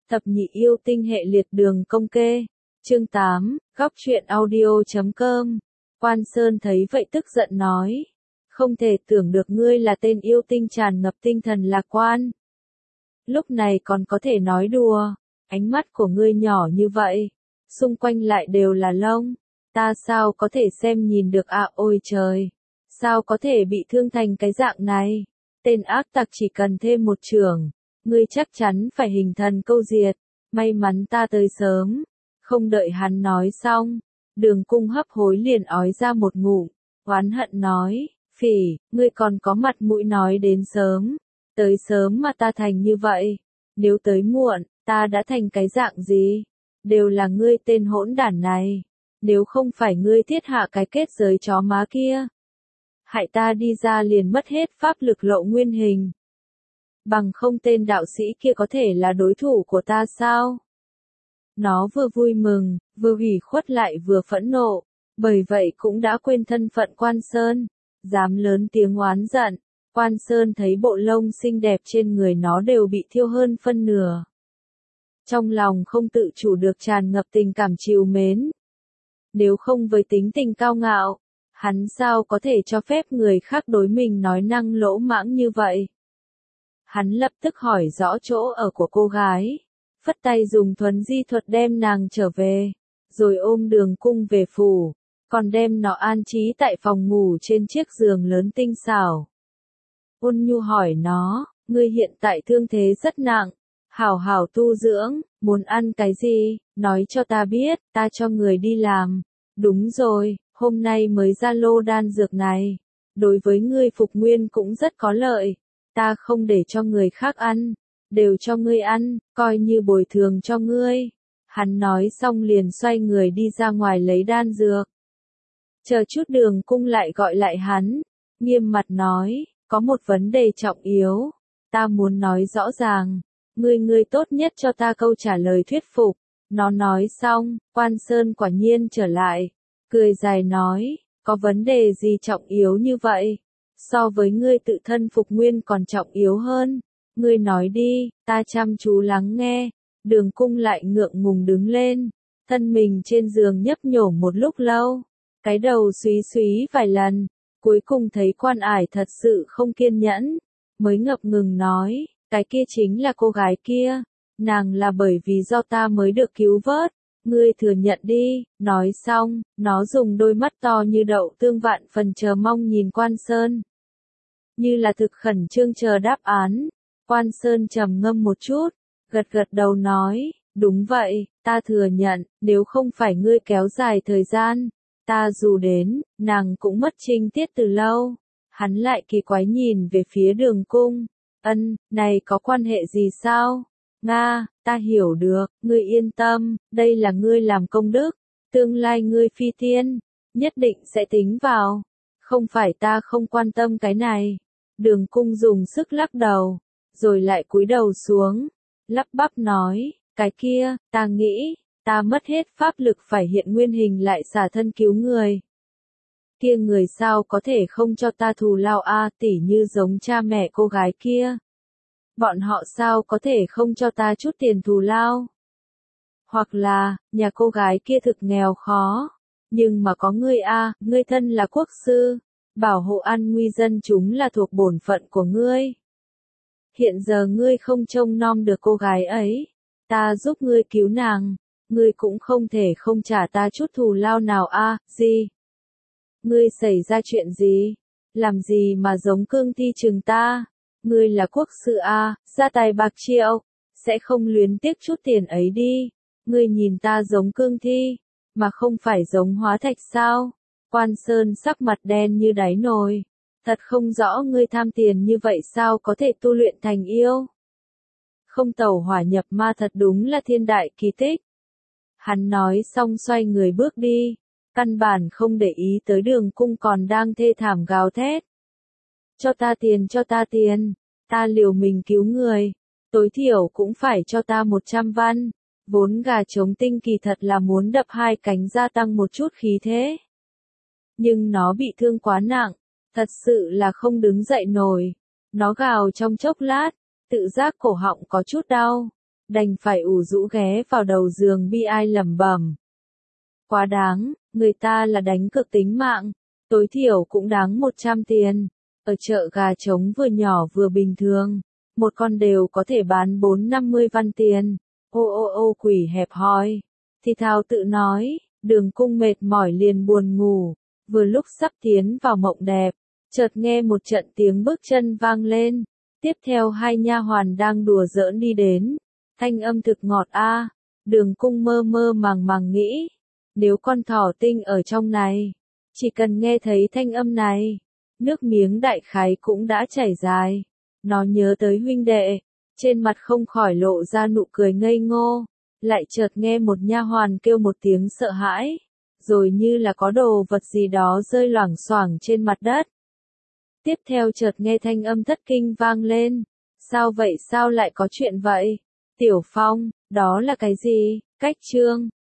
Thập nhị yêu tinh hệ liệt đường công kê. Chương 8, góc truyện audio.com. Quan Sơn thấy vậy tức giận nói. Không thể tưởng được ngươi là tên yêu tinh tràn ngập tinh thần lạc quan. Lúc này còn có thể nói đùa, ánh mắt của ngươi nhỏ như vậy, xung quanh lại đều là lông, ta sao có thể xem nhìn được à, ôi trời, sao có thể bị thương thành cái dạng này, tên ác tặc chỉ cần thêm một chưởng, ngươi chắc chắn phải hình thần câu diệt, may mắn ta tới sớm, không đợi hắn nói xong, Đường Cung hấp hối liền ói ra một ngụm, oán hận nói, phỉ, ngươi còn có mặt mũi nói đến sớm. Tới sớm mà ta thành như vậy, nếu tới muộn, ta đã thành cái dạng gì? Đều là ngươi tên hỗn đản này, nếu không phải ngươi thiết hạ cái kết giới chó má kia. Hại ta đi ra liền mất hết pháp lực lộ nguyên hình. Bằng không tên đạo sĩ kia có thể là đối thủ của ta sao? Nó vừa vui mừng, vừa ủy khuất lại vừa phẫn nộ, bởi vậy cũng đã quên thân phận Quan Sơn, dám lớn tiếng oán giận. Quan Sơn thấy bộ lông xinh đẹp trên người nó đều bị thiêu hơn phân nửa. Trong lòng không tự chủ được tràn ngập tình cảm trìu mến. Nếu không với tính tình cao ngạo, hắn sao có thể cho phép người khác đối mình nói năng lỗ mãng như vậy. Hắn lập tức hỏi rõ chỗ ở của cô gái, phất tay dùng thuấn di thuật đem nàng trở về, rồi ôm Đường Cung về phủ, còn đem nó an trí tại phòng ngủ trên chiếc giường lớn tinh xảo. Ôn nhu hỏi nó, ngươi hiện tại thương thế rất nặng, hảo hảo tu dưỡng, muốn ăn cái gì, nói cho ta biết, ta cho người đi làm. Đúng rồi, hôm nay mới ra lô đan dược này, đối với ngươi phục nguyên cũng rất có lợi, ta không để cho người khác ăn, đều cho ngươi ăn, coi như bồi thường cho ngươi. Hắn nói xong liền xoay người đi ra ngoài lấy đan dược. Chờ chút Đường Cung lại gọi lại hắn, nghiêm mặt nói. Có một vấn đề trọng yếu, ta muốn nói rõ ràng, ngươi tốt nhất cho ta câu trả lời thuyết phục. Nó nói xong, Quan Sơn quả nhiên trở lại, cười dài nói, có vấn đề gì trọng yếu như vậy? So với ngươi tự thân phục nguyên còn trọng yếu hơn. Ngươi nói đi, ta chăm chú lắng nghe. Đường Cung lại ngượng ngùng đứng lên, thân mình trên giường nhấp nhổm một lúc lâu, cái đầu súy súy vài lần. Cuối cùng thấy Quan Ải thật sự không kiên nhẫn, mới ngập ngừng nói, cái kia chính là cô gái kia, nàng là bởi vì do ta mới được cứu vớt, ngươi thừa nhận đi. Nói xong, nó dùng đôi mắt to như đậu tương vạn phần chờ mong nhìn Quan Sơn. Như là thực khẩn trương chờ đáp án, Quan Sơn trầm ngâm một chút, gật gật đầu nói, đúng vậy, ta thừa nhận, nếu không phải ngươi kéo dài thời gian. Ta dù đến, nàng cũng mất trinh tiết từ lâu. Hắn lại kỳ quái nhìn về phía Đường Cung. Này có quan hệ gì sao? Nga, ta hiểu được, ngươi yên tâm, đây là ngươi làm công đức. Tương lai ngươi phi tiên, nhất định sẽ tính vào. Không phải ta không quan tâm cái này. Đường Cung dùng sức lắc đầu, rồi lại cúi đầu xuống, lắp bắp nói, cái kia, ta nghĩ. Ta mất hết pháp lực phải hiện nguyên hình lại xả thân cứu người. Kia người sao có thể không cho ta thù lao a, tỉ như giống cha mẹ cô gái kia. Bọn họ sao có thể không cho ta chút tiền thù lao? Hoặc là, nhà cô gái kia thực nghèo khó, nhưng mà có ngươi a, ngươi thân là quốc sư, bảo hộ an nguy dân chúng là thuộc bổn phận của ngươi. Hiện giờ ngươi không trông nom được cô gái ấy, ta giúp ngươi cứu nàng. Ngươi cũng không thể không trả ta chút thù lao nào a, gì? Ngươi xảy ra chuyện gì? Làm gì mà giống cương thi chừng ta? Ngươi là quốc sư a, gia tài bạc triệu, sẽ không luyến tiếc chút tiền ấy đi. Ngươi nhìn ta giống cương thi, mà không phải giống hóa thạch sao? Quan Sơn sắc mặt đen như đáy nồi. Thật không rõ ngươi tham tiền như vậy sao có thể tu luyện thành yêu? Không tẩu hỏa nhập ma thật đúng là thiên đại kỳ tích. Hắn nói xong xoay người bước đi, căn bản không để ý tới Đường Cung còn đang thê thảm gào thét. Cho ta tiền, ta liều mình cứu người, tối thiểu cũng phải cho ta 100 văn, vốn gà trống tinh kỳ thật là muốn đập hai cánh gia tăng một chút khí thế. Nhưng nó bị thương quá nặng, thật sự là không đứng dậy nổi, nó gào trong chốc lát, tự giác cổ họng có chút đau, đành phải ủ rũ ghé vào đầu giường bi ai lẩm bẩm. Quá đáng, người ta là đánh cược tính mạng, tối thiểu cũng đáng 100 tiền. Ở chợ gà trống vừa nhỏ vừa bình thường, một con đều có thể bán 4-50 văn tiền. Ô ô ô quỷ hẹp hòi. Thì thào tự nói, Đường Cung mệt mỏi liền buồn ngủ, vừa lúc sắp tiến vào mộng đẹp, chợt nghe một trận tiếng bước chân vang lên, tiếp theo hai nha hoàn đang đùa giỡn đi đến, thanh âm thực ngọt a. Đường Cung mơ mơ màng màng nghĩ, nếu con thỏ tinh ở trong này, chỉ cần nghe thấy thanh âm này, nước miếng đại khái cũng đã chảy dài. Nó nhớ tới huynh đệ, trên mặt không khỏi lộ ra nụ cười ngây ngô, lại chợt nghe một nha hoàn kêu một tiếng sợ hãi, rồi như là có đồ vật gì đó rơi loảng xoảng trên mặt đất. Tiếp theo chợt nghe thanh âm thất kinh vang lên, sao vậy, sao lại có chuyện vậy? Tiểu Phong, đó là cái gì? Cách chương